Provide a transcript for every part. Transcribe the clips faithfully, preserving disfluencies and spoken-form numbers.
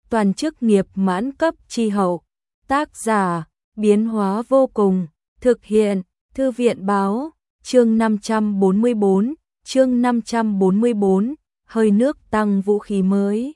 toàn chức nghiệp mãn cấp chi hậu. Tác giả, biến hóa vô cùng, thực hiện, thư viện báo, chương năm trăm bốn mươi bốn, chương năm trăm bốn mươi bốn, hơi nước tăng vũ khí mới.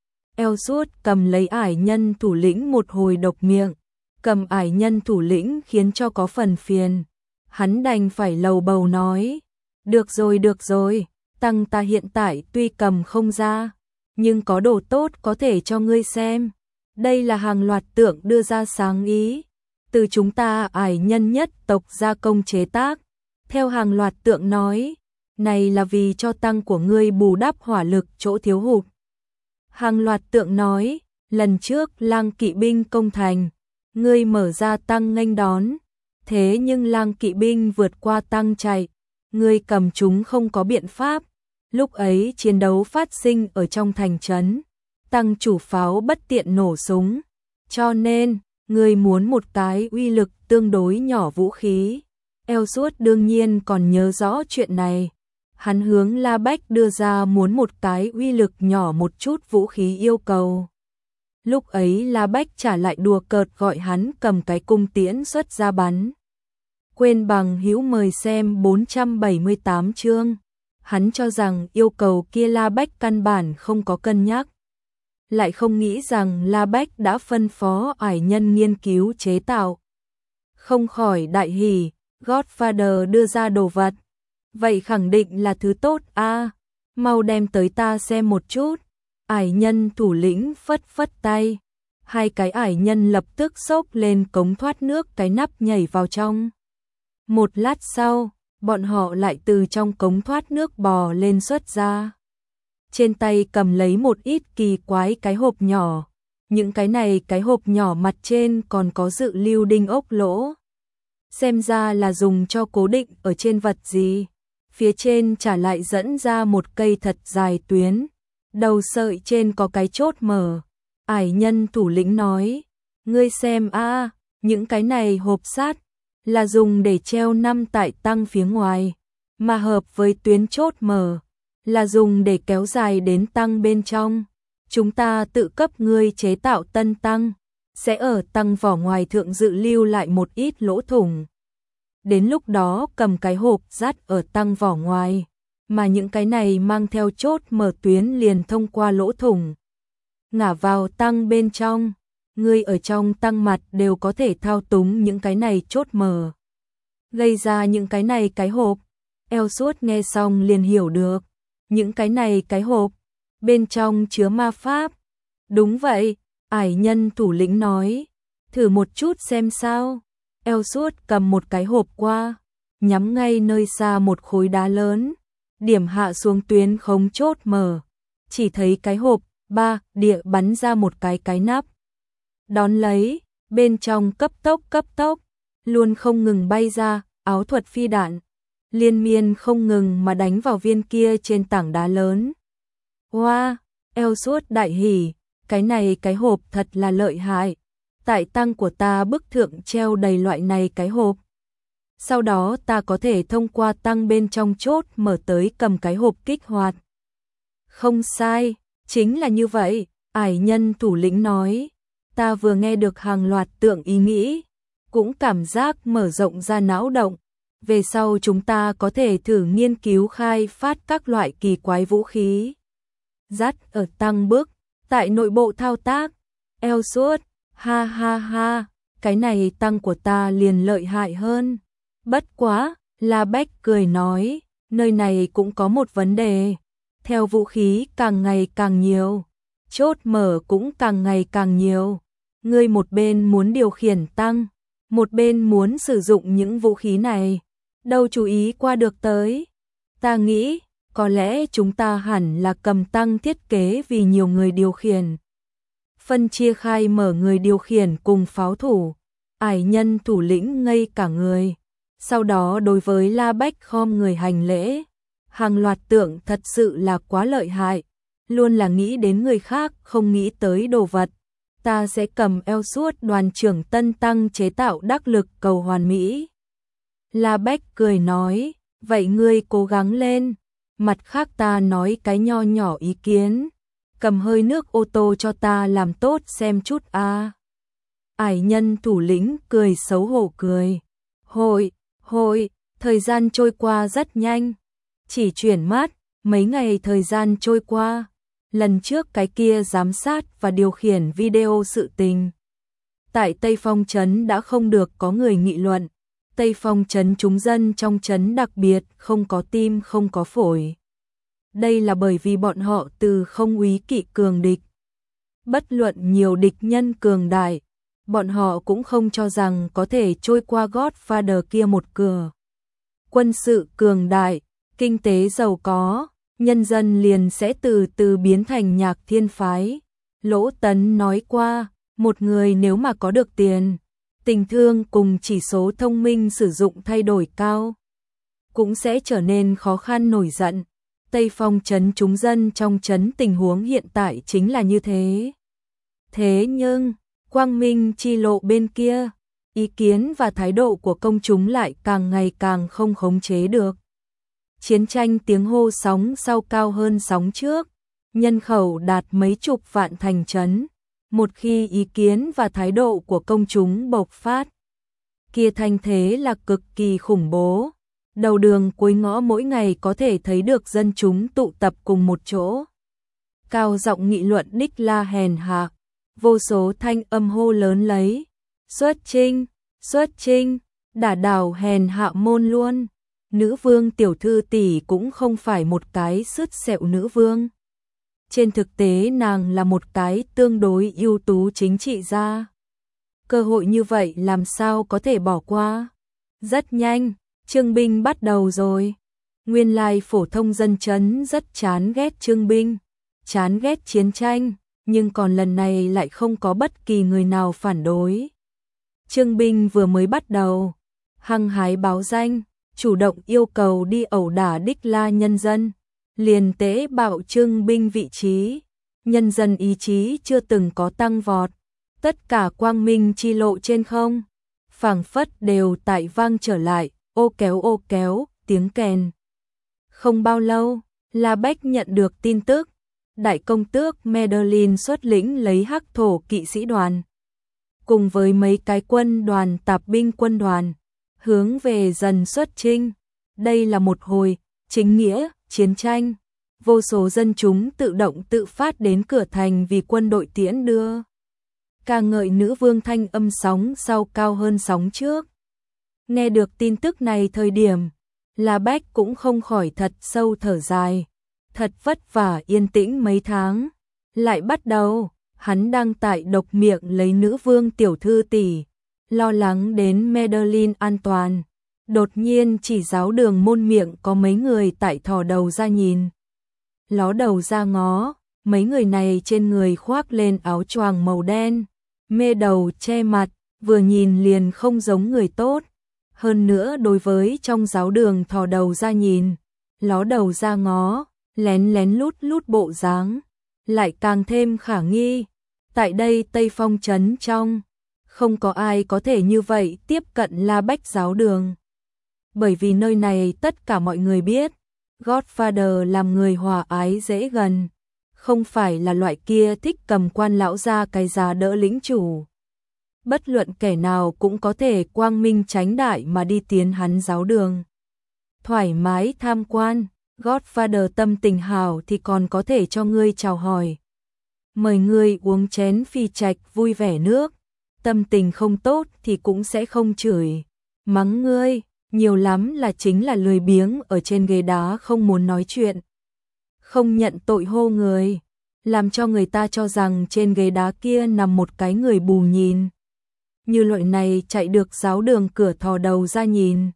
Eo suốt cầm lấy ải nhân thủ lĩnh một hồi độc miệng, cầm ải nhân thủ lĩnh khiến cho có phần phiền. Hắn đành phải lầu bầu nói, được rồi được rồi, tăng ta hiện tại tuy cầm không ra, nhưng có đồ tốt có thể cho ngươi xem. Đây là hàng loạt tượng đưa ra sáng ý, từ chúng ta ải nhân nhất tộc gia công chế tác. Theo hàng loạt tượng nói, này là vì cho tăng của ngươi bù đắp hỏa lực chỗ thiếu hụt. Hàng loạt tượng nói, lần trước lang kỵ binh công thành, ngươi mở ra tăng nghênh đón, thế nhưng lang kỵ binh vượt qua tăng chạy, ngươi cầm chúng không có biện pháp. Lúc ấy chiến đấu phát sinh ở trong thành trấn, tăng chủ pháo bất tiện nổ súng, cho nên ngươi muốn một cái uy lực tương đối nhỏ vũ khí. Eo suốt đương nhiên còn nhớ rõ chuyện này. Hắn hướng La Bách đưa ra muốn một cái uy lực nhỏ một chút vũ khí yêu cầu. Lúc ấy La Bách trả lại đùa cợt gọi hắn cầm cái cung tiễn xuất ra bắn. Quên bằng hữu mời xem bốn trăm bảy mươi tám chương. Hắn cho rằng yêu cầu kia La Bách căn bản không có cân nhắc. Lại không nghĩ rằng La Bách đã phân phó ải nhân nghiên cứu chế tạo. Không khỏi đại hỉ, Godfather đưa ra đồ vật. Vậy khẳng định là thứ tốt a, à, mau đem tới ta xem một chút. Ải nhân thủ lĩnh phất phất tay, hai cái ải nhân lập tức xốc lên cống thoát nước cái nắp nhảy vào trong. Một lát sau, bọn họ lại từ trong cống thoát nước bò lên xuất ra. Trên tay cầm lấy một ít kỳ quái cái hộp nhỏ, những cái này cái hộp nhỏ mặt trên còn có dự lưu đinh ốc lỗ. Xem ra là dùng cho cố định ở trên vật gì. Phía trên trả lại dẫn ra một cây thật dài tuyến, đầu sợi trên có cái chốt mở. Ải nhân thủ lĩnh nói, ngươi xem a, những cái này hộp sắt là dùng để treo năm tại tăng phía ngoài, mà hợp với tuyến chốt mở là dùng để kéo dài đến tăng bên trong. Chúng ta tự cấp ngươi chế tạo tân tăng, sẽ ở tăng vỏ ngoài thượng dự lưu lại một ít lỗ thủng. Đến lúc đó cầm cái hộp dắt ở tăng vỏ ngoài, mà những cái này mang theo chốt mở tuyến liền thông qua lỗ thủng ngả vào tăng bên trong. Ngươi ở trong tăng mặt đều có thể thao túng những cái này chốt mở, gây ra những cái này cái hộp. Eo suốt nghe xong liền hiểu được, những cái này cái hộp bên trong chứa ma pháp. Đúng vậy, ải nhân thủ lĩnh nói, thử một chút xem sao. Eo suốt cầm một cái hộp qua, nhắm ngay nơi xa một khối đá lớn, điểm hạ xuống tuyến khống chốt mở, chỉ thấy cái hộp ba địa bắn ra một cái cái nắp. Đón lấy, bên trong cấp tốc cấp tốc, luôn không ngừng bay ra áo thuật phi đạn, liên miên không ngừng mà đánh vào viên kia trên tảng đá lớn. Wow, eo suốt đại hỉ, cái này cái hộp thật là lợi hại. Tại tăng của ta bức thượng treo đầy loại này cái hộp. Sau đó ta có thể thông qua tăng bên trong chốt mở tới cầm cái hộp kích hoạt. Không sai, chính là như vậy, ải nhân thủ lĩnh nói. Ta vừa nghe được hàng loạt tượng ý nghĩ, cũng cảm giác mở rộng ra não động. Về sau chúng ta có thể thử nghiên cứu khai phát các loại kỳ quái vũ khí. Dắt ở tăng bước, tại nội bộ thao tác, eo suốt. Ha ha ha, cái này tăng của ta liền lợi hại hơn. Bất quá, La Bách cười nói, nơi này cũng có một vấn đề. Theo vũ khí càng ngày càng nhiều, chốt mở cũng càng ngày càng nhiều. Ngươi một bên muốn điều khiển tăng, một bên muốn sử dụng những vũ khí này, đâu chú ý qua được tới. Ta nghĩ, có lẽ chúng ta hẳn là cầm tăng thiết kế vì nhiều người điều khiển. Phân chia khai mở người điều khiển cùng pháo thủ. Ải nhân thủ lĩnh ngây cả người. Sau đó đối với La Bách khom người hành lễ. Hàng loạt tượng thật sự là quá lợi hại. Luôn là nghĩ đến người khác không nghĩ tới đồ vật. Ta sẽ cầm eo suốt đoàn trưởng tân tăng chế tạo đắc lực cầu hoàn mỹ. La Bách cười nói, vậy ngươi cố gắng lên. Mặt khác ta nói cái nho nhỏ ý kiến. cầm hơi nước ô tô cho ta làm tốt xem chút a. Ải nhân thủ lĩnh cười xấu hổ cười. Hội, hội, thời gian trôi qua rất nhanh. Chỉ chuyển mắt, mấy ngày thời gian trôi qua. Lần trước cái kia giám sát và điều khiển video sự tình. Tại Tây Phong Trấn đã không được có người nghị luận. Tây Phong Trấn chúng dân trong trấn đặc biệt không có tim không có phổi. Đây là bởi vì bọn họ từ không úy kỵ cường địch. Bất luận nhiều địch nhân cường đại, bọn họ cũng không cho rằng có thể trôi qua Godfather kia một cửa. Quân sự cường đại, kinh tế giàu có, nhân dân liền sẽ từ từ biến thành nhạc thiên phái. Lỗ Tấn nói qua, một người nếu mà có được tiền, tình thương cùng chỉ số thông minh sử dụng thay đổi cao, cũng sẽ trở nên khó khăn nổi giận. Tây Phong Trấn chúng dân trong trấn tình huống hiện tại chính là như thế. Thế nhưng, Quang Minh chi lộ bên kia, ý kiến và thái độ của công chúng lại càng ngày càng không khống chế được. Chiến tranh tiếng hô sóng sau cao hơn sóng trước, nhân khẩu đạt mấy chục vạn thành trấn. Một khi ý kiến và thái độ của công chúng bộc phát, kia thanh thế là cực kỳ khủng bố. Đầu đường cuối ngõ mỗi ngày có thể thấy được dân chúng tụ tập cùng một chỗ. Cao giọng nghị luận đích la hèn hạ, vô số thanh âm hô lớn lấy. Xuất trinh, xuất trinh, đả đảo hèn hạ môn luôn. Nữ vương tiểu thư tỷ cũng không phải một cái sứt sẹo nữ vương. Trên thực tế nàng là một cái tương đối ưu tú chính trị gia. Cơ hội như vậy làm sao có thể bỏ qua. Rất nhanh, trương binh bắt đầu rồi. Nguyên lai phổ thông dân trấn rất chán ghét trương binh, chán ghét chiến tranh, nhưng còn lần này lại không có bất kỳ người nào phản đối. Trương binh vừa mới bắt đầu, hăng hái báo danh, chủ động yêu cầu đi ẩu đả đích la nhân dân. Liền tế bạo trương binh vị trí, nhân dân ý chí chưa từng có tăng vọt, tất cả quang minh chi lộ trên không, phảng phất đều tại vang trở lại, ô kéo ô kéo, tiếng kèn. Không bao lâu, La Bách nhận được tin tức, đại công tước Medellin xuất lĩnh lấy hắc thổ kỵ sĩ đoàn, cùng với mấy cái quân đoàn tạp binh quân đoàn, hướng về dần xuất chinh. Đây là một hồi chính nghĩa chiến tranh, vô số dân chúng tự động tự phát đến cửa thành vì quân đội tiễn đưa. Ca ngợi nữ vương thanh âm sóng sau cao hơn sóng trước. Nghe được tin tức này thời điểm, La Bách cũng không khỏi thật sâu thở dài. Thật vất vả yên tĩnh mấy tháng, lại bắt đầu, hắn đang tại độc miệng lấy nữ vương tiểu thư tỷ, lo lắng đến Medellin an toàn. Đột nhiên chỉ giáo đường môn miệng có mấy người tại thò đầu ra nhìn. Ló đầu ra ngó, mấy người này trên người khoác lên áo choàng màu đen, mê đầu che mặt, vừa nhìn liền không giống người tốt. Hơn nữa đối với trong giáo đường thò đầu ra nhìn, ló đầu ra ngó, lén lén lút lút bộ dáng, lại càng thêm khả nghi. Tại đây Tây Phong Trấn trong, không có ai có thể như vậy tiếp cận La Bách giáo đường. Bởi vì nơi này tất cả mọi người biết, Godfather làm người hòa ái dễ gần, không phải là loại kia thích cầm quan lão ra cái giá đỡ lĩnh chủ. Bất luận kẻ nào cũng có thể quang minh chánh đại mà đi tiến hắn giáo đường. Thoải mái tham quan, Godfather tâm tình hảo thì còn có thể cho ngươi chào hỏi. Mời ngươi uống chén phi trạch vui vẻ nước, tâm tình không tốt thì cũng sẽ không chửi, mắng ngươi. Nhiều lắm là chính là lười biếng ở trên ghế đá không muốn nói chuyện. Không nhận tội hô người, làm cho người ta cho rằng trên ghế đá kia nằm một cái người bù nhìn. Như loại này chạy được giáo đường cửa thò đầu ra nhìn,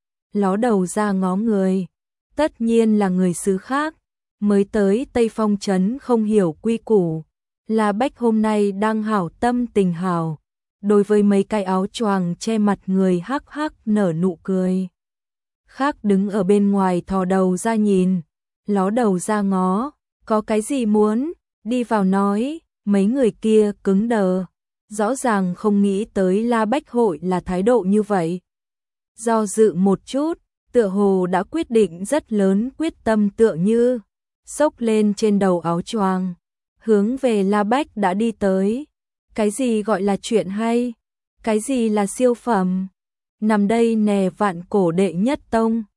ló đầu ra ngó người, tất nhiên là người xứ khác, mới tới Tây Phong Trấn không hiểu quy củ. La Bách hôm nay đang hảo tâm tình hảo. Đối với mấy cái áo choàng che mặt người hắc hắc nở nụ cười. Khác đứng ở bên ngoài thò đầu ra nhìn, ló đầu ra ngó, có cái gì muốn, đi vào nói, mấy người kia cứng đờ, rõ ràng không nghĩ tới La Bách hội là thái độ như vậy. Do dự một chút, tựa hồ đã quyết định rất lớn quyết tâm tựa như, xốc lên trên đầu áo choàng, hướng về La Bách đã đi tới. Cái gì gọi là chuyện hay? Cái gì là siêu phẩm? Nằm đây nè vạn cổ đệ nhất tông.